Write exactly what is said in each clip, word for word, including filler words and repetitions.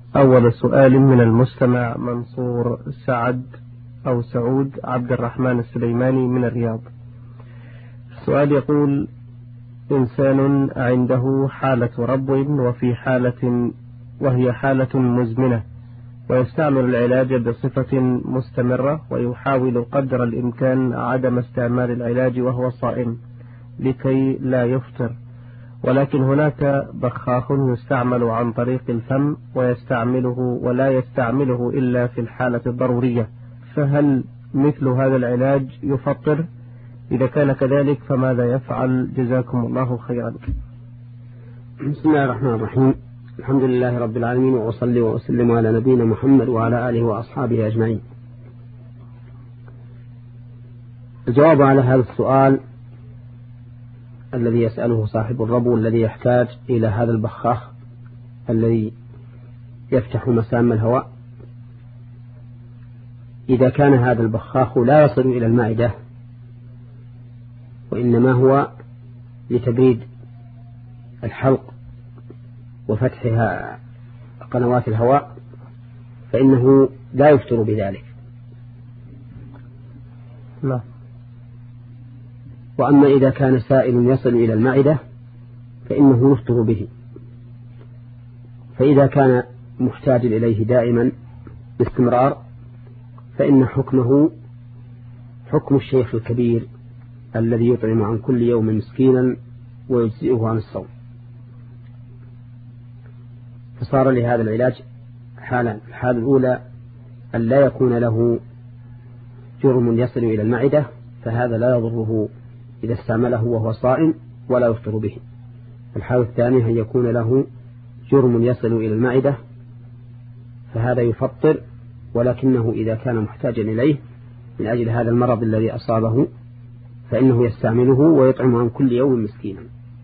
أول سؤال من المستمع منصور سعد أو سعود عبد الرحمن السليماني من الرياض. السؤال يقول: إنسان عنده حالة ربو وفي حالة وهي حالة مزمنة، ويستعمل العلاج بصفة مستمرة، ويحاول قدر الإمكان عدم استعمال العلاج وهو صائم لكي لا يفطر، ولكن هناك بخاخ يستعمل عن طريق الفم ويستعمله ولا يستعمله إلا في الحالة الضرورية، فهل مثل هذا العلاج يفطر؟ إذا كان كذلك فماذا يفعل؟ جزاكم الله خيرا. بسم الله الرحمن الرحيم. الحمد لله رب العالمين، وأصلي وأسلم على نبينا محمد وعلى آله وأصحابه أجمعين. الجواب على هذا السؤال الذي يسأله صاحب الربو الذي يحتاج إلى هذا البخاخ الذي يفتح مسام الهواء، إذا كان هذا البخاخ لا يصل إلى المعدة وإنما هو لتبريد الحلق وفتحها قنوات الهواء، فإنه لا يفطر بذلك. لا. وأما إذا كان سائل يصل إلى المعدة فإنه يفطر به. فإذا كان محتاج إليه دائما باستمرار فإن حكمه حكم الشيخ الكبير الذي يطعم عن كل يوم مسكينا ويجزئه عن الصوم. فصار لهذا العلاج حالا: الحالة الأولى أن لا يكون له جرم يصل إلى المعدة، فهذا لا يضره إذا استعمله وهو صائم ولا يفطر به. الحالة الثانية أن يكون له جرم يصل إلى المعدة، فهذا يفطر، ولكنه إذا كان محتاجا إليه من أجل هذا المرض الذي أصابه فإنه يستعمله ويطعم عن كل يوم مسكينا.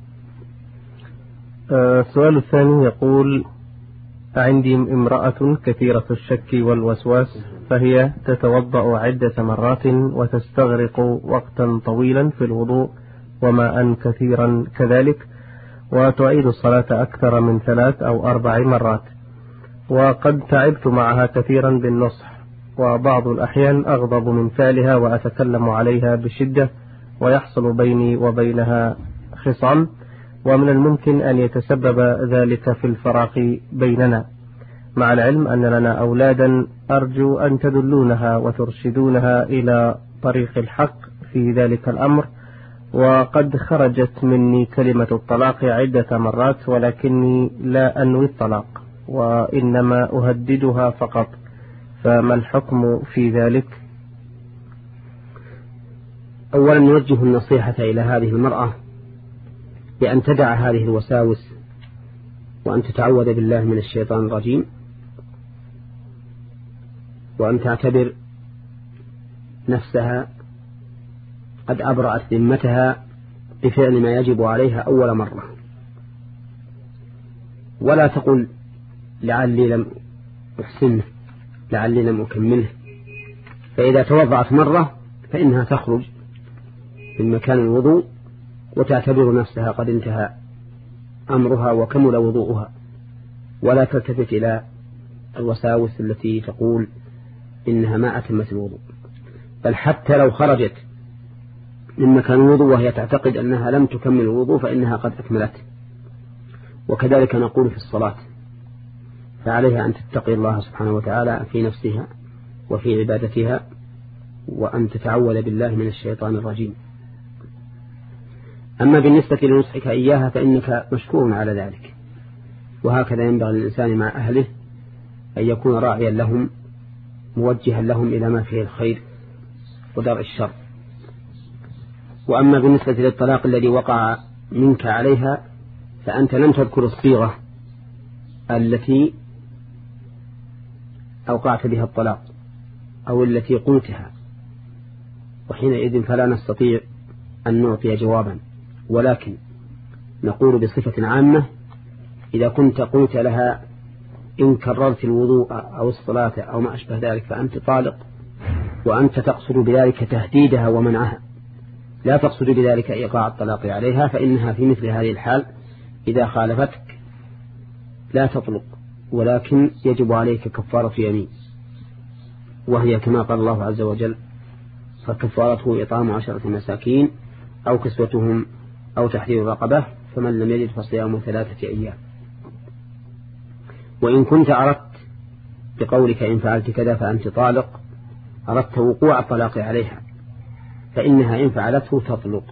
السؤال الثاني يقول: عندي امرأة كثيرة الشك والوسواس، فهي تتوضأ عدة مرات وتستغرق وقتا طويلا في الوضوء وماء كثيرا كذلك، وتعيد الصلاة أكثر من ثلاث أو أربع مرات، وقد تعبت معها كثيرا بالنصح، وبعض الأحيان أغضب من فعلها وأتكلم عليها بشدة ويحصل بيني وبينها خصام، ومن الممكن أن يتسبب ذلك في الفراق بيننا، مع العلم أن لنا أولادا، أرجو أن تدلونها وترشدونها إلى طريق الحق في ذلك الأمر، وقد خرجت مني كلمة الطلاق عدة مرات ولكني لا أنوي الطلاق وإنما أهددها فقط، فما الحكم في ذلك؟ أولا نوجه النصيحة إلى هذه المرأة بأن تدع هذه الوساوس وأن تتعوذ بالله من الشيطان الرجيم، وأن تعتبر نفسها قد أبرأت ذمتها بفعل ما يجب عليها أول مرة، ولا تقل لعلي لم أحسنه لعلي لم أكمله. فإذا توضعت مرة فإنها تخرج من مكان الوضوء وتعتبر نفسها قد انتهى أمرها وكمل وضوءها، ولا تلتفت إلى الوساوس التي تقول إنها ما أتمت الوضوء. بل حتى لو خرجت من مكان الوضوء وهي تعتقد أنها لم تكمل الوضوء فإنها قد أكملته. وكذلك نقول في الصلاة، فعليها أن تتقي الله سبحانه وتعالى في نفسها وفي عبادتها، وأن تتعوذ بالله من الشيطان الرجيم. أما بالنسبة لنصحك إياها فإنك مشكور على ذلك، وهكذا ينبغي للإنسان مع أهله أن يكون راعيا لهم موجها لهم إلى ما فيه الخير ودرء الشر. وأما بالنسبة للطلاق الذي وقع منك عليها فأنت لم تذكر الصيغة التي أوقعت بها الطلاق أو التي قلتها، وحينئذ فلا نستطيع أن نعطي جوابا، ولكن نقول بصفة عامة: إذا كنت قلت لها إن كررت الوضوء أو الصلاة أو ما أشبه ذلك فأنت طالق، وأنت تقصد بذلك تهديدها ومنعها، لا تقصد بذلك إيقاع الطلاق عليها، فإنها في مثل هذه الحال إذا خالفتك لا تطلق ولكن يجب عليك كفارة يمين، وهي كما قال الله عز وجل: فكفارته إطعام عشرة مساكين أو كسوتهم أو تحرير رقبة، فمن لم يجد فصيام ثلاثة أيام. وإن كنت أردت بقولك إن فعلت كذا فأنت طالق أردت وقوع الطلاق عليها، فإنها إن فعلته تطلق.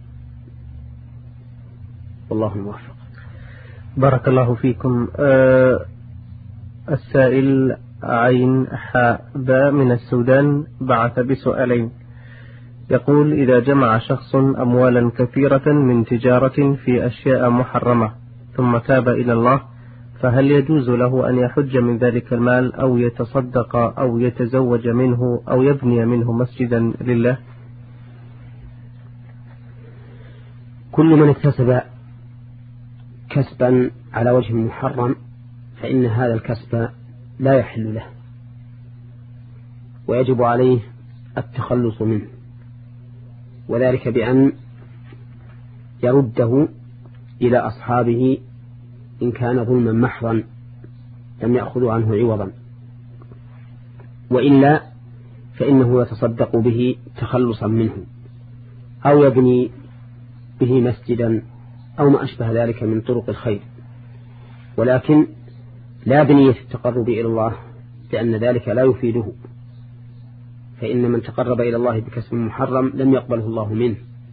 والله الموفق. بارك الله فيكم. أه السائل عين حاء باء من السودان بعث بسؤالين. يقول: إذا جمع شخص أموالا كثيرة من تجارة في أشياء محرمة ثم تاب إلى الله، فهل يجوز له أن يحج من ذلك المال أو يتصدق أو يتزوج منه أو يبني منه مسجدا لله؟ كل من اكتسب كسبا على وجه محرم فإن هذا الكسب لا يحل له، ويجب عليه التخلص منه، وذلك بأن يرده إلى أصحابه إن كان ظلما محضا لم يأخذوا عنه عوضا، وإلا فإنه يتصدق به تخلصا منه، أو يبني به مسجدا أو ما أشبه ذلك من طرق الخير، ولكن لا بنية التقرب إلى الله، لأن ذلك لا يفيده، فإن من تقرب إلى الله بكسب محرم لم يقبله الله منه،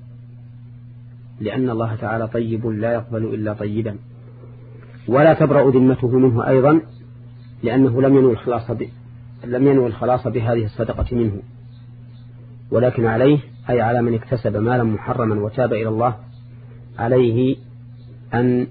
لأن الله تعالى طيب لا يقبل إلا طيبا، ولا تبرأ ذمته منه أيضا، لأنه لم ينوي الخلاص ب... لم ينوي الخلاص بهذه الصدقة منه، ولكن عليه أي على من اكتسب مالا محرما وتاب إلى الله عليه أن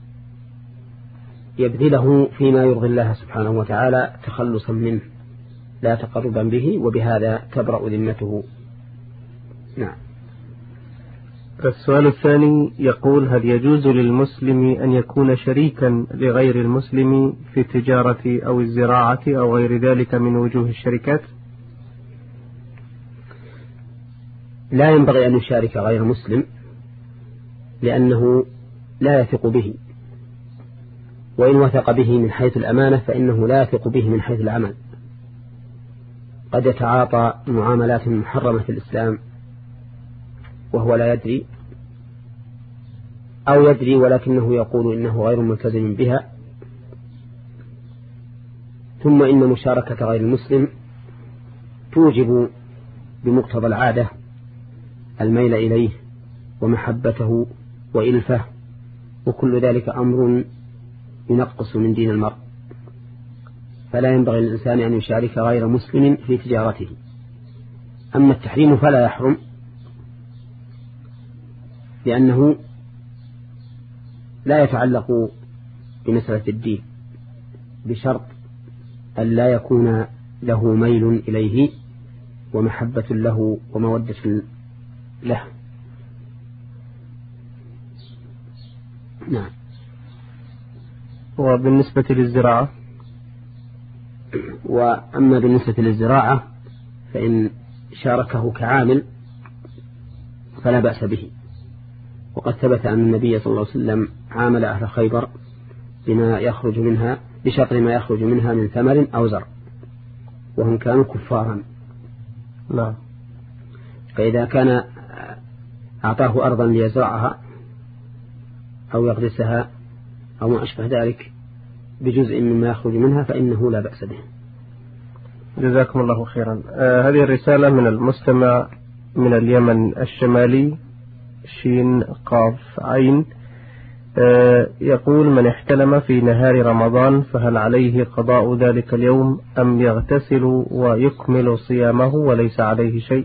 يبذله فيما يرضي الله سبحانه وتعالى تخلصا منه لا تقربا به، وبهذا تبرأ ذمته. نعم. السؤال الثاني يقول: هل يجوز للمسلم أن يكون شريكا لغير المسلم في التجارة أو الزراعة أو غير ذلك من وجوه الشركات؟ لا ينبغي أن يشارك غير مسلم، لأنه لا يثق به، وإن وثق به من حيث الأمانة فإنه لا يثق به من حيث العمل. قد يتعاطى معاملات محرمة في الإسلام وهو لا يدري، أو يدري ولكنه يقول إنه غير ملتزم بها. ثم إن مشاركة غير المسلم توجب بمقتضى العادة الميل إليه ومحبته وإلفه، وكل ذلك أمر ينقص من دين المرء، فلا ينبغي للإنسان أن يشارك غير مسلم في تجارته. أما التحريم فلا يحرم، لأنه لا يتعلق بمسألة الدين، بشرط أن لا يكون له ميل إليه ومحبة له ومودة له. نعم. وبالنسبة للزراعة؟ وأما بالنسبة للزراعة فإن شاركه كعامل فلا بأس به، وقد ثبت أن النبي صلى الله عليه وسلم عامل أهل خيبر بما يخرج منها بشطر ما يخرج منها من ثمر أو زرع، وهم كانوا كفارا. لا. فإذا كان أعطاه أرضا ليزرعها أو يغرسها أو ما أشبه ذلك بجزء مما يخرج منها فإنه لا بأس به. جزاكم الله خيرا. آه هذه الرسالة من المستمع من اليمن الشمالي شين قاف عين. آه يقول: من احتلم في نهار رمضان فهل عليه قضاء ذلك اليوم أم يغتسل ويكمل صيامه وليس عليه شيء؟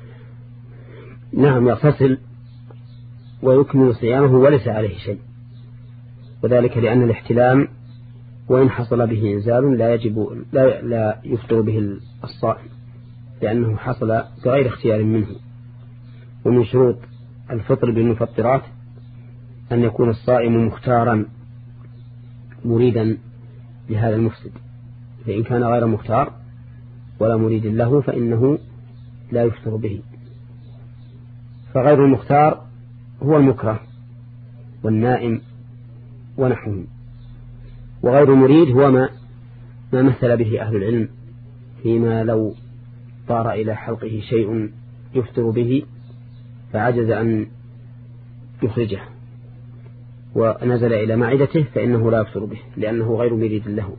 نعم، يغتسل ويكمل صيامه وليس عليه شيء، وذلك لأن الاحتلام وإن حصل به إنزال لا يجب لا, لا يفطر به الصائم، لأنه حصل بغير اختيار منه. ومن شروط الفطر بالمفطرات أن يكون الصائم مختارا مريدا لهذا المفسد، فإن كان غير مختار ولا مريد له فإنه لا يفطر به. فغير المختار هو المكره والنائم ونحوه. وغير مريد هو ما ما مثل به أهل العلم فيما لو طار إلى حلقه شيء يفطر به فعجز أن يخرجه ونزل إلى معدته فإنه لا يفطر به لأنه غير مريد له.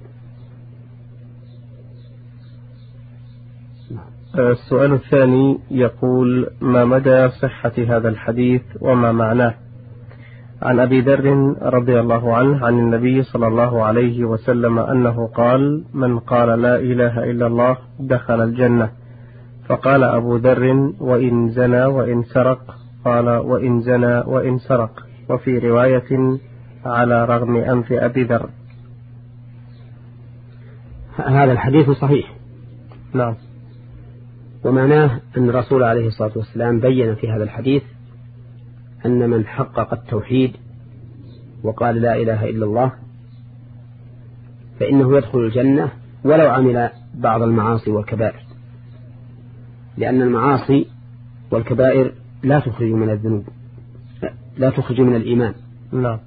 السؤال الثاني يقول: ما مدى صحة هذا الحديث وما معناه؟ عن أبي ذر رضي الله عنه عن النبي صلى الله عليه وسلم أنه قال: من قال لا إله إلا الله دخل الجنة. فقال أبو ذر: وإن زنى وإن سرق؟ قال: وإن زنى وإن سرق. وفي رواية: على رغم أنف أبي ذر. هذا الحديث صحيح. نعم. ومعناه أن الرسول عليه الصلاة والسلام بين في هذا الحديث أن من حقق التوحيد وقال لا إله إلا الله فإنه يدخل الجنة ولو عمل بعض المعاصي والكبائر، لأن المعاصي والكبائر لا تخرج من الذنوب، لا تخرج من الإيمان. لا.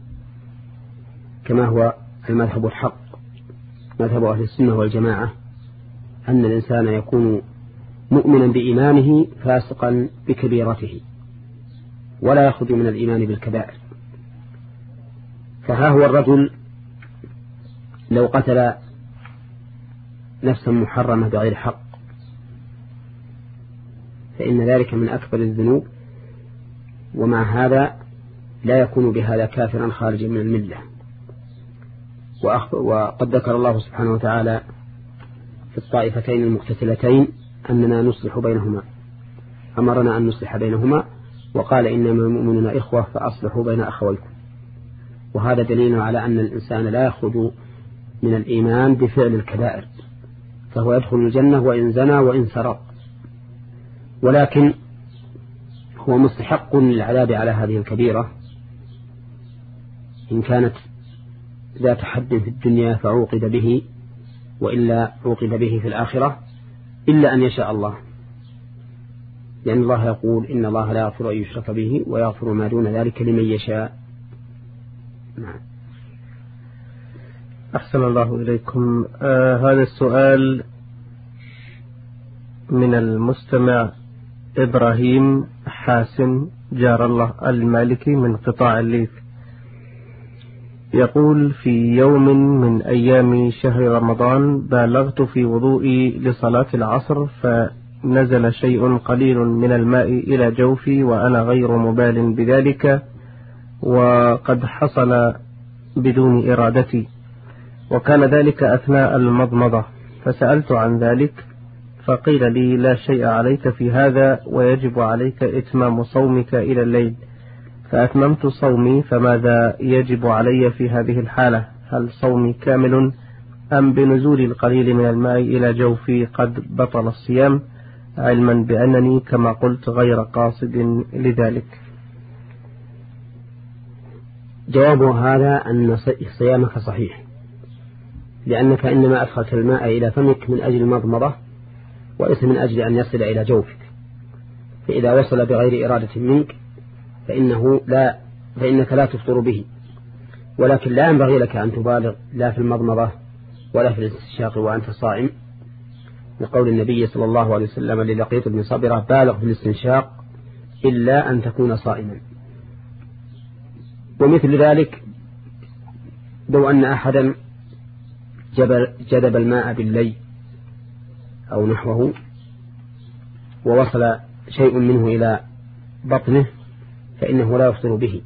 كما هو المذهب الحق مذهب أهل السنة والجماعة أن الإنسان يكون مؤمنا بإيمانه فاسقا بكبيرته ولا يخرج من الإيمان بالكبائر. فها هو الرجل لو قتل نفسا محرمة بغير حق فإن ذلك من أكبر الذنوب، ومع هذا لا يكون بهذا كافرا خارجا من الملة. وقد ذكر الله سبحانه وتعالى في الطائفتين المقتتلتين أننا نصلح بينهما، أمرنا أن نصلح بينهما وقال إنما المؤمنون إخوة فأصلحوا بين أخويكم. وهذا دليل على أن الإنسان لا يخرج من الإيمان بفعل الكبائر، فهو يدخل الجنة وإن زنى وإن سرق، ولكن هو مستحق للعذاب على هذه الكبيرة إن كانت ذات حد في الدنيا فعوقب به، وإلا عوقب به في الآخرة إلا أن يشاء الله، لأن الله يقول إن الله لا يغفر أن يشرك به ويغفر ما دون ذلك لمن يشاء. نعم. أحسن الله إليكم. آه هذا السؤال من المستمع إبراهيم حاسن جار الله المالكي من قطاع الليث، يقول: في يوم من أيام شهر رمضان بالغت في وضوئي لصلاة العصر فنزل شيء قليل من الماء إلى جوفي وأنا غير مبال بذلك وقد حصل بدون إرادتي، وكان ذلك أثناء المضمضة، فسألت عن ذلك فقيل لي: لا شيء عليك في هذا ويجب عليك إتمام صومك إلى الليل. فأتممت صومي، فماذا يجب علي في هذه الحالة؟ هل صومي كامل أم بنزول القليل من الماء إلى جوفي قد بطل الصيام، علما بأنني كما قلت غير قاصد لذلك؟ جواب هذا أن صيامك صحيح، لأنك إنما أدخلت الماء إلى فمك من أجل المضمضة وليس من أجل أن يصل إلى جوفك، فإذا وصل بغير إرادة منك فإنه لا فإنك لا تفطر به، ولكن لا ينبغي لك أن تبالغ لا في المضمضة ولا في الاستنشاق وأنت صائم، لقول النبي صلى الله عليه وسلم للقيط بن صبرة: بالغ في الاستنشاق إلا أن تكون صائما. ومثل ذلك لو أن أحدا جذب الماء بالليل أو نحوه ووصل شيء منه إلى بطنه فإنه لا يفطر به،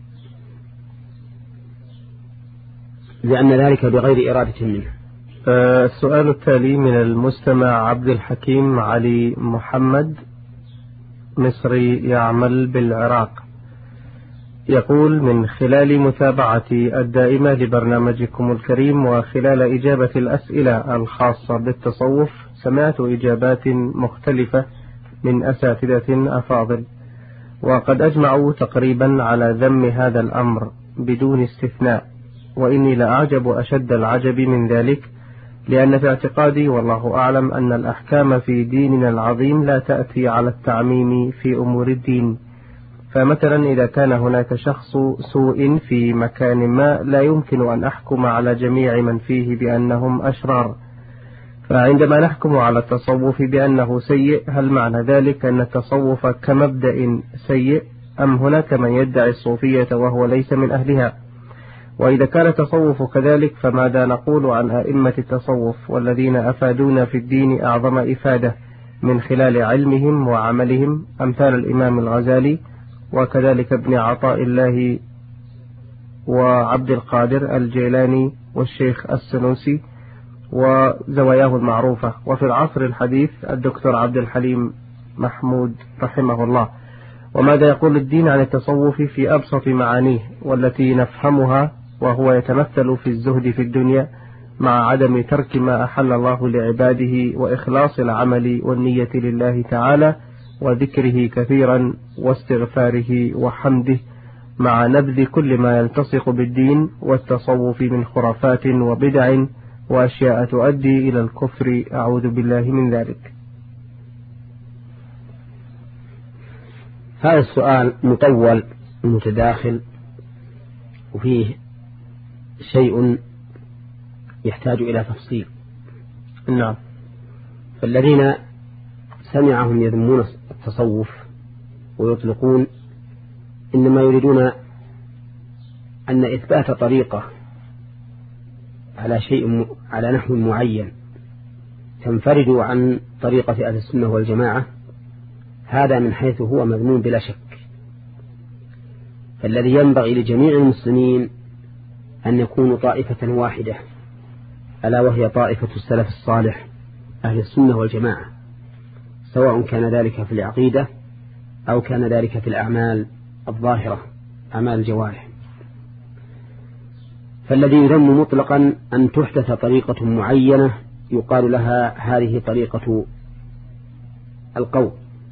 لأن ذلك بغير إرادة منه. السؤال التالي من المستمع عبد الحكيم علي محمد، مصري يعمل بالعراق، يقول: من خلال متابعتي الدائمة لبرنامجكم الكريم وخلال إجابة الأسئلة الخاصة بالتصوف سمعت إجابات مختلفة من أساتذة أفاضل، وقد أجمعوا تقريبا على ذم هذا الأمر بدون استثناء، وإني لأعجب أشد العجب من ذلك، لأن في اعتقادي والله أعلم أن الأحكام في ديننا العظيم لا تأتي على التعميم في أمور الدين، فمثلا إذا كان هناك شخص سوء في مكان ما لا يمكن أن أحكم على جميع من فيه بأنهم أشرار، فعندما نحكم على التصوف بأنه سيء هل معنى ذلك أن التصوف كمبدأ سيء، أم هناك من يدعي الصوفية وهو ليس من أهلها؟ وإذا كان التصوف كذلك فماذا نقول عن أئمة التصوف والذين أفادونا في الدين أعظم إفادة من خلال علمهم وعملهم، أمثال الإمام الغزالي وكذلك ابن عطاء الله وعبد القادر الجيلاني والشيخ السنوسي وزواياه المعروفة، وفي العصر الحديث الدكتور عبد الحليم محمود رحمه الله. وماذا يقول الدين عن التصوف في أبسط معانيه والتي نفهمها، وهو يتمثل في الزهد في الدنيا مع عدم ترك ما أحل الله لعباده وإخلاص العمل والنية لله تعالى وذكره كثيرا واستغفاره وحمده مع نبذ كل ما يلتصق بالدين والتصوف من خرافات وبدع وأشياء تؤدي إلى الكفر، أعوذ بالله من ذلك. هذا السؤال مطول ومتداخل وفيه شيء يحتاج إلى تفصيل. نعم. فالذين سمعهم يذمون التصوف ويطلقون إنما يريدون أن إثبات طريقة على شيء على نحو معين تنفرد عن طريقة أهل السنة والجماعة، هذا من حيث هو مذموم بلا شك. فالذي ينبغي لجميع المسلمين أن يكونوا طائفة واحدة، ألا وهي طائفة السلف الصالح أهل السنة والجماعة، سواء كان ذلك في العقيدة أو كان ذلك في الأعمال الظاهرة، أعمال الجوارح. فالذي يذم مطلقا أن تحدث طريقة معينة يقال لها هذه طريقة القوم،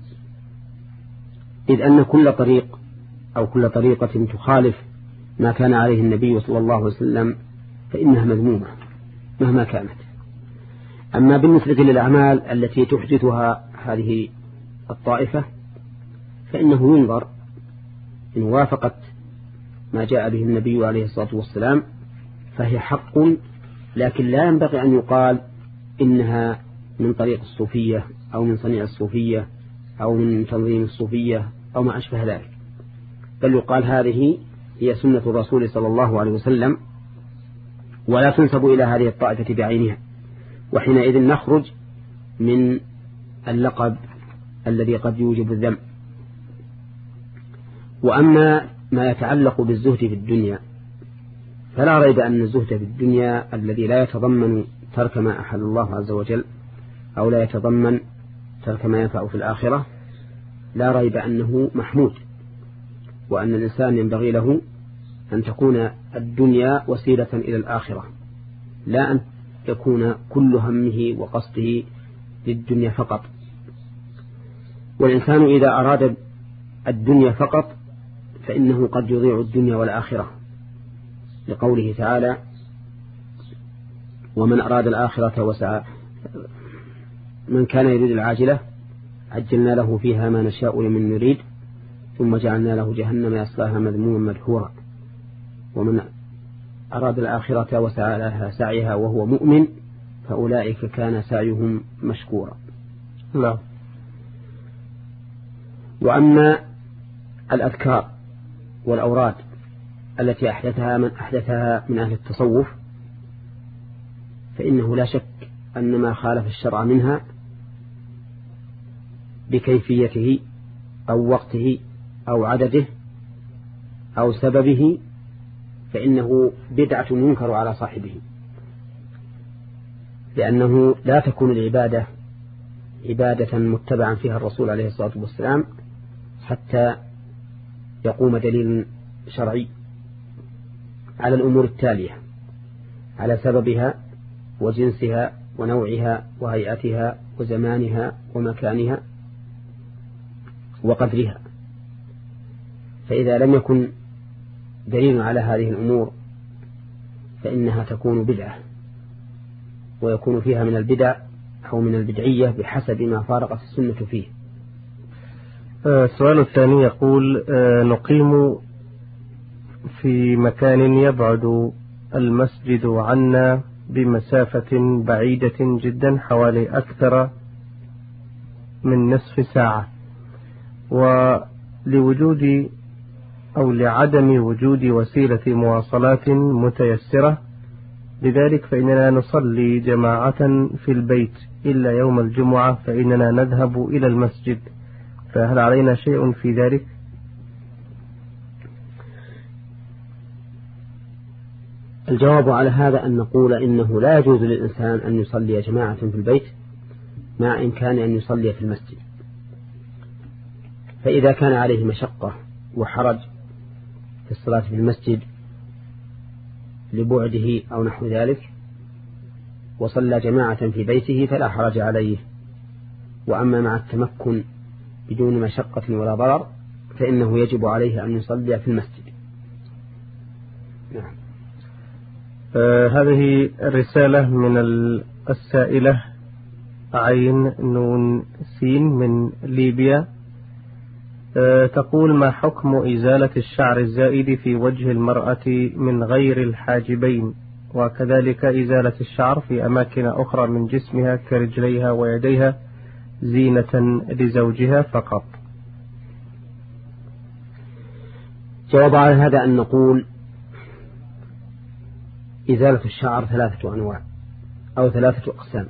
إذ أن كل طريق أو كل طريقة تخالف ما كان عليه النبي صلى الله عليه وسلم فإنها مذمومة مهما كانت. أما بالنسبة للأعمال التي تحدثها هذه الطائفة فإنه ينظر إن وافقت ما جاء به النبي عليه الصلاة والسلام فهي حق، لكن لا ينبغي أن يقال إنها من طريق الصوفية أو من صنيع الصوفية أو من تنظيم الصوفية أو ما أشبه ذلك، بل يقال هذه هي سنة الرسول صلى الله عليه وسلم ولا تنسب إلى هذه الطائفة بعينها، وحينئذ نخرج من اللقب الذي قد يوجب الذم. وأما ما يتعلق بالزهد في الدنيا فلا ريب أن الزهد في الدنيا الذي لا يتضمن ترك ما أحل الله عز وجل أو لا يتضمن ترك ما ينفع في الآخرة لا ريب أنه محمود، وأن الإنسان ينبغي له أن تكون الدنيا وسيلة إلى الآخرة، لا أن يكون كل همه وقصده للدنيا فقط. والإنسان إذا أراد الدنيا فقط فإنه قد يضيع الدنيا والآخرة، لقوله تعالى: ومن أراد الآخرة وسعى من كان يريد العاجلة عجلنا له فيها ما نشاء لمن نريد ثم جعلنا له جهنم يصلاها مذموما مدحورا ومن أراد الآخرة وسعى لها سعيها وهو مؤمن فأولئك كان سعيهم مشكورا. لا. وأما الأذكار والأوراد التي أحدثها من أحدثها من أهل التصوف فإنه لا شك أن ما خالف الشرع منها بكيفيته أو وقته أو عدده أو سببه فإنه بدعة ينكر على صاحبه، لأنه لا تكون العبادة عبادة متبعا فيها الرسول عليه الصلاة والسلام حتى يقوم دليل شرعي على الأمور التالية: على سببها وجنسها ونوعها وهيئتها وزمانها ومكانها وقدرها. فإذا لم يكن دليل على هذه الأمور فإنها تكون بدعة، ويكون فيها من البدع أو من البدعية بحسب ما فارقت السنة فيه. السؤال الثاني يقول نقيم في مكان يبعد المسجد عنا بمسافة بعيدة جدا حوالي أكثر من نصف ساعة، ولوجود أو لعدم وجود وسيلة مواصلات متيسرة، لذلك فإننا نصلي جماعة في البيت إلا يوم الجمعة فإننا نذهب إلى المسجد، فهل علينا شيء في ذلك؟ الجواب على هذا أن نقول إنه لا يجوز للإنسان أن يصلي جماعة في البيت مع إمكان أن يصلي في المسجد. فإذا كان عليه مشقة وحرج في الصلاة في المسجد لبعده أو نحو ذلك وصلى جماعة في بيته فلا حرج عليه. وأما مع التمكن بدون مشقة ولا ضرر فإنه يجب عليه أن يصلي في المسجد. نعم. آه هذه رسالة من السائلة عين نون سين من ليبيا، آه تقول: ما حكم إزالة الشعر الزائد في وجه المرأة من غير الحاجبين، وكذلك إزالة الشعر في أماكن أخرى من جسمها كرجليها ويديها زينة لزوجها فقط؟ جواب على هذا أن نقول إزالة الشعر ثلاثة أنواع أو ثلاثة أقسام.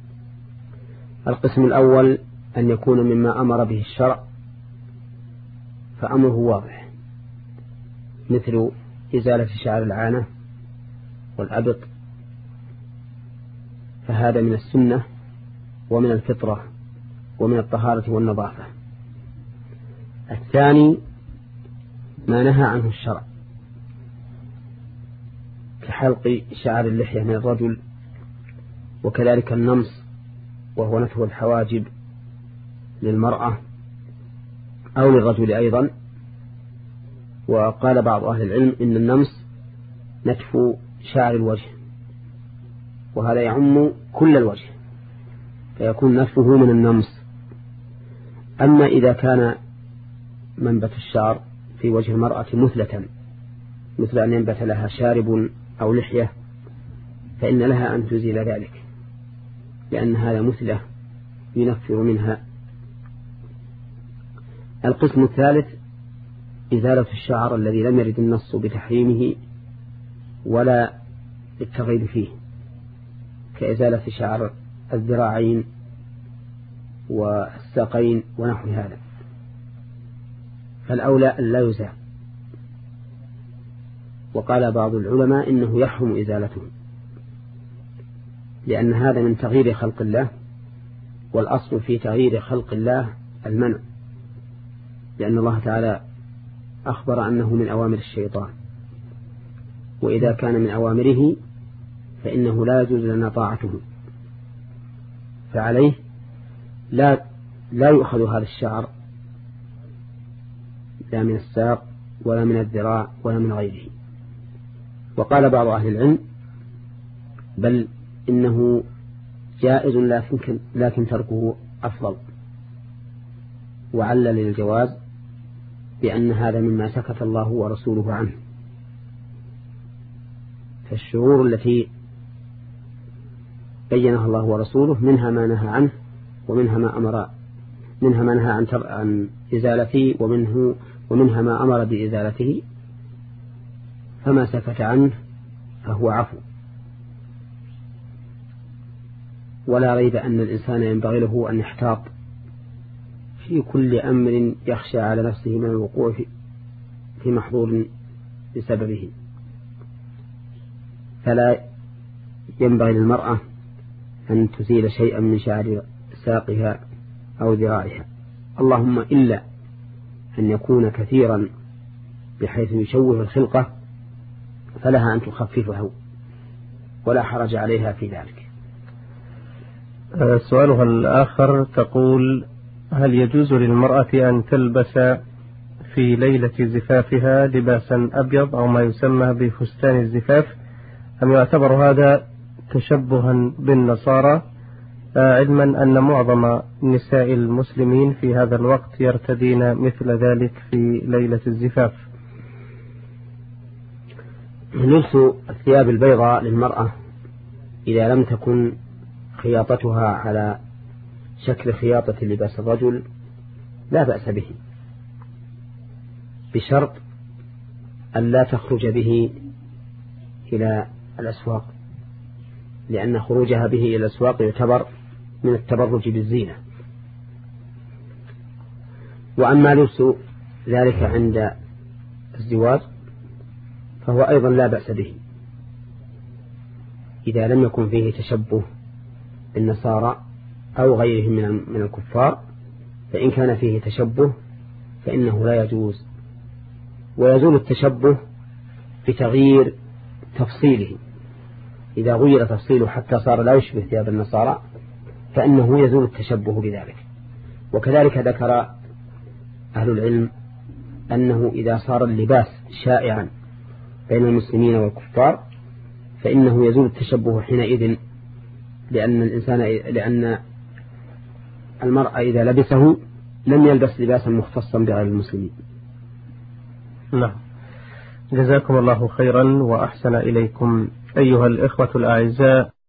القسم الأول أن يكون مما أمر به الشرع فأمره واضح، مثل إزالة شعر العانة والأبط، فهذا من السنة ومن الفطرة ومن الطهارة والنظافة. الثاني ما نهى عنه الشرع كحلق شعر اللحية من الرجل، وكذلك النمص وهو نتف الحواجب للمرأة أو للرجل أيضا. وقال بعض أهل العلم إن النمص نتف شعر الوجه، وهذا يعم كل الوجه فيكون نتفه من النمص. أما إذا كان منبت الشعر في وجه المرأة مثلة، مثل أن ينبت لها شارب أو لحية، فإن لها أن تزيل ذلك، لأن هذا مثلة ينفر منها. القسم الثالث إزالة الشعر الذي لم يرد النص بتحريمه ولا التغيب فيه، كإزالة شعر الذراعين والساقين ونحو هذا، فالأولى أن لا يزال. وقال بعض العلماء إنه يحرم إزالته، لأن هذا من تغيير خلق الله، والأصل في تغيير خلق الله المنع، لأن الله تعالى أخبر أنه من أوامر الشيطان، وإذا كان من أوامره فإنه لا يجوز لنا طاعته، فعليه لا لا يؤخذ هذا الشعر لا من الساق ولا من الذراع ولا من غيره. وقال بعض أهل العلم بل إنه جائز لكن, لكن تركه أفضل، وعلل للجواز بأن هذا مما سكت الله ورسوله عنه. فالشرور التي بينها الله ورسوله منها ما نهى عنه ومنها ما أمر منها ما نهى عن, عن إزالته ومنه ومنها ما أمر بإزالته، فما سكت عنه فهو عفو. ولا ريب أن الإنسان ينبغي له أن يحتاط في كل أمر يخشى على نفسه من الوقوع في محظور بسببه، فلا ينبغي للمرأة أن تزيل شيئا من شعر ساقها أو ذراعها، اللهم إلا أن يكون كثيرا بحيث يشوه الخلقة فلها أن تخففه ولا حرج عليها في ذلك. سؤالها الآخر تقول: هل يجوز للمرأة أن تلبس في ليلة زفافها لباسا أبيض أو ما يسمى بفستان الزفاف، أم يعتبر هذا تشبها بالنصارى علما أن معظم نساء المسلمين في هذا الوقت يرتدين مثل ذلك في ليلة الزفاف. لبس الثياب البيضاء للمرأة إذا لم تكن خياطتها على شكل خياطة لباس الرجل لا بأس به، بشرط أن لا تخرج به إلى الأسواق، لأن خروجها به إلى الأسواق يعتبر من التبرج بالزينة. وأما لبس ذلك عند الزواج فهو أيضا لا بأس به إذا لم يكن فيه تشبه بالنصارى أو غيرهم من الكفار، فإن كان فيه تشبه فإنه لا يجوز، ويزول التشبه بتغيير تفصيله. إذا غير تفصيله حتى صار لا يشبه ثياب النصارى فإنه يزول التشبه بذلك. وكذلك ذكر أهل العلم أنه إذا صار اللباس شائعا بين المسلمين والكفار فإنه يزول التشبه حينئذ، لأن الإنسان لأن المرأة إذا لبسه لم يلبس لباسا مختصا بغير المسلمين. نعم، جزاكم الله خيرا وأحسن إليكم أيها الإخوة الأعزاء.